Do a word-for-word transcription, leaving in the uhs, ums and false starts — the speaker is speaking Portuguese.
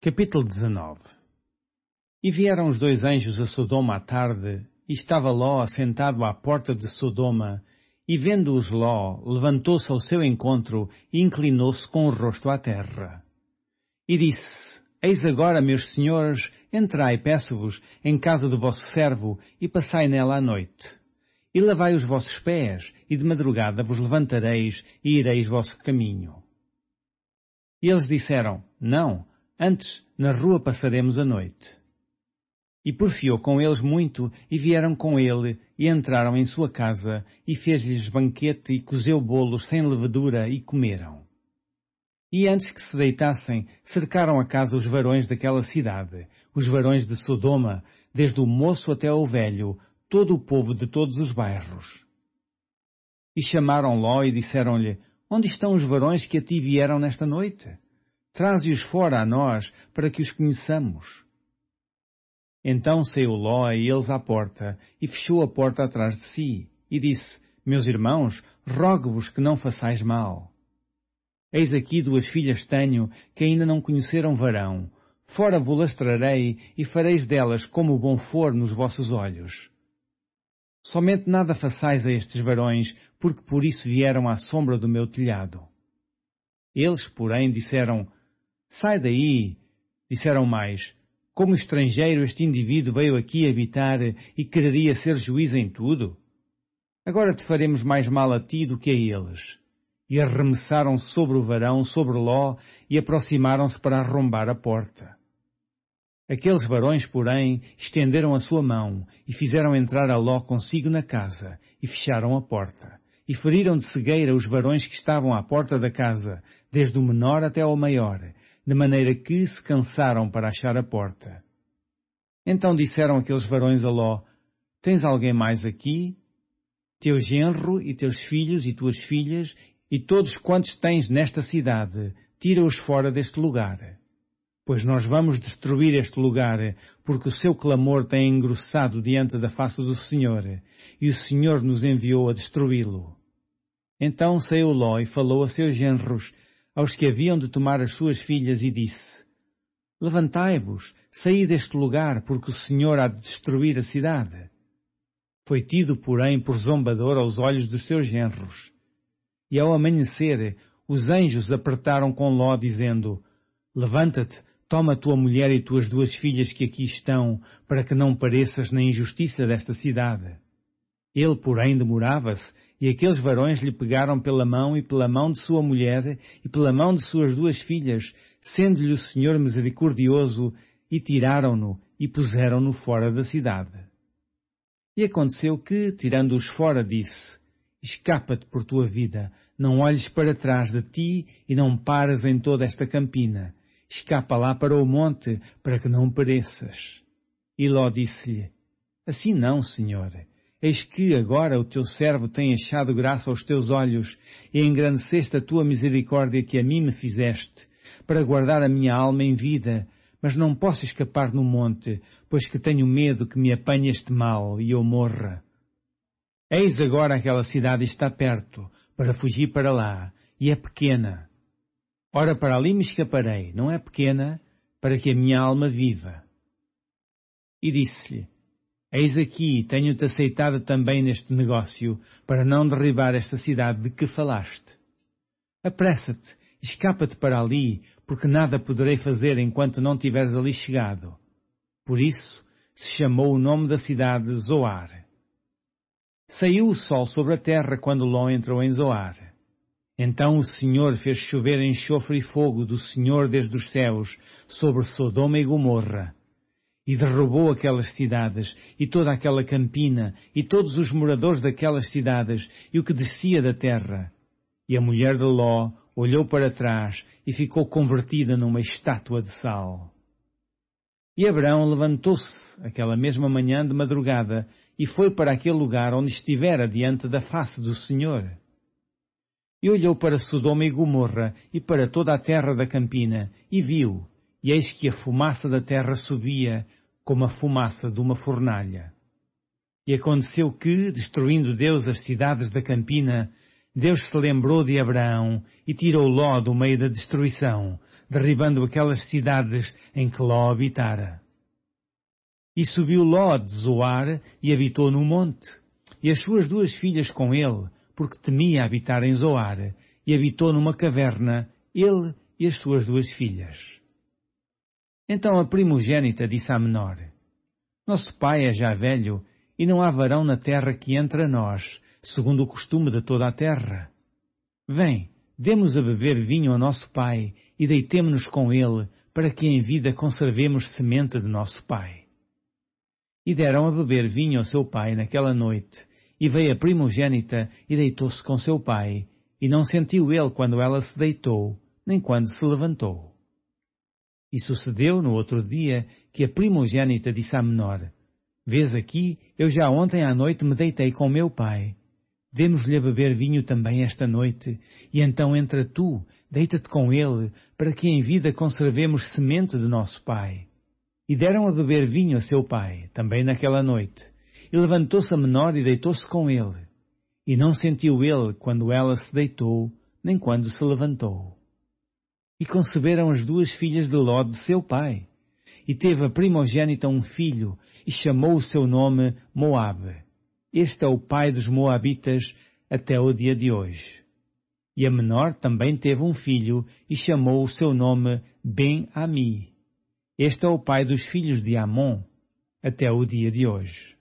Capítulo dezenove. E vieram os dois anjos a Sodoma à tarde, e estava Ló assentado à porta de Sodoma, e vendo-os Ló, levantou-se ao seu encontro e inclinou-se com o rosto à terra. E disse: Eis agora, meus senhores, entrai, peço-vos, em casa do vosso servo, e passai nela a noite. E lavai os vossos pés, e de madrugada vos levantareis, e ireis vosso caminho. E eles disseram: Não, antes na rua passaremos a noite. E porfiou com eles muito, e vieram com ele, e entraram em sua casa, e fez-lhes banquete, e cozeu bolos sem levedura, e comeram. E antes que se deitassem, cercaram a casa os varões daquela cidade, os varões de Sodoma, desde o moço até ao velho, todo o povo de todos os bairros. E chamaram Ló e disseram-lhe: Onde estão os varões que a ti vieram nesta noite? Traze-os fora a nós, para que os conheçamos. Então saiu Ló e eles à porta, e fechou a porta atrás de si, e disse: Meus irmãos, rogo-vos que não façais mal. Eis aqui duas filhas tenho, que ainda não conheceram varão. Fora vos-las trarei, e fareis delas como bom for nos vossos olhos. Somente nada façais a estes varões, porque por isso vieram à sombra do meu telhado. Eles, porém, disseram: Sai daí! Disseram mais: Como estrangeiro este indivíduo veio aqui habitar e quereria ser juiz em tudo? Agora te faremos mais mal a ti do que a eles. E arremessaram-se sobre o varão, sobre Ló, e aproximaram-se para arrombar a porta. Aqueles varões, porém, estenderam a sua mão, e fizeram entrar a Ló consigo na casa, e fecharam a porta. E feriram de cegueira os varões que estavam à porta da casa, desde o menor até ao maior, de maneira que se cansaram para achar a porta. Então disseram aqueles varões a Ló: Tens alguém mais aqui? Teu genro e teus filhos e tuas filhas, e todos quantos tens nesta cidade, tira-os fora deste lugar. Pois nós vamos destruir este lugar, porque o seu clamor tem engrossado diante da face do Senhor, e o Senhor nos enviou a destruí-lo. Então saiu Ló e falou a seus genros, aos que haviam de tomar as suas filhas, e disse: Levantai-vos, saí deste lugar, porque o Senhor há de destruir a cidade. Foi tido, porém, por zombador aos olhos dos seus genros. E ao amanhecer, os anjos apertaram com Ló, dizendo: Levanta-te, toma tua mulher e tuas duas filhas que aqui estão, para que não pareças na injustiça desta cidade. Ele, porém, demorava-se, e aqueles varões lhe pegaram pela mão e pela mão de sua mulher e pela mão de suas duas filhas, sendo-lhe o Senhor misericordioso, e tiraram-no e puseram-no fora da cidade. E aconteceu que, tirando-os fora, disse: Escapa-te por tua vida, não olhes para trás de ti e não pares em toda esta campina. Escapa lá para o monte, para que não pereças. E Ló disse-lhe: Assim não, Senhor. Eis que agora o teu servo tem achado graça aos teus olhos, e engrandeceste a tua misericórdia que a mim me fizeste, para guardar a minha alma em vida, mas não posso escapar no monte, pois que tenho medo que me apanhe este mal e eu morra. Eis agora aquela cidade está perto, para fugir para lá, e é pequena. Ora, para ali me escaparei, não é pequena, para que a minha alma viva. E disse-lhe: Eis aqui, tenho-te aceitado também neste negócio, para não derribar esta cidade de que falaste. Apressa-te, escapa-te para ali, porque nada poderei fazer enquanto não tiveres ali chegado. Por isso se chamou o nome da cidade Zoar. Saiu o sol sobre a terra quando Ló entrou em Zoar. Então o Senhor fez chover enxofre e fogo do Senhor desde os céus sobre Sodoma e Gomorra. E derrubou aquelas cidades, e toda aquela campina, e todos os moradores daquelas cidades, e o que descia da terra. E a mulher de Ló olhou para trás, e ficou convertida numa estátua de sal. E Abraão levantou-se, aquela mesma manhã de madrugada, e foi para aquele lugar onde estivera diante da face do Senhor. E olhou para Sodoma e Gomorra, e para toda a terra da campina, e viu, e eis que a fumaça da terra subia, como a fumaça de uma fornalha. E aconteceu que, destruindo Deus as cidades da campina, Deus se lembrou de Abraão e tirou Ló do meio da destruição, derribando aquelas cidades em que Ló habitara. E subiu Ló de Zoar e habitou no monte, e as suas duas filhas com ele, porque temia habitar em Zoar, e habitou numa caverna, ele e as suas duas filhas. Então a primogênita disse à menor: Nosso pai é já velho, e não há varão na terra que entre a nós, segundo o costume de toda a terra. Vem, demos a beber vinho ao nosso pai, e deitemo-nos com ele, para que em vida conservemos semente de nosso pai. E deram a beber vinho ao seu pai naquela noite, e veio a primogênita e deitou-se com seu pai, e não sentiu ele quando ela se deitou, nem quando se levantou. E sucedeu no outro dia que a primogênita disse à menor: Vês aqui, eu já ontem à noite me deitei com meu pai. Demos-lhe a beber vinho também esta noite, e então entra tu, deita-te com ele, para que em vida conservemos semente de nosso pai. E deram a beber vinho a seu pai, também naquela noite. E levantou-se a menor e deitou-se com ele. E não sentiu ele quando ela se deitou, nem quando se levantou. E conceberam as duas filhas de Ló de seu pai. E teve a primogênita um filho, e chamou o seu nome Moabe. Este é o pai dos Moabitas até o dia de hoje. E a menor também teve um filho, e chamou o seu nome Ben-Ami. Este é o pai dos filhos de Amon, até o dia de hoje.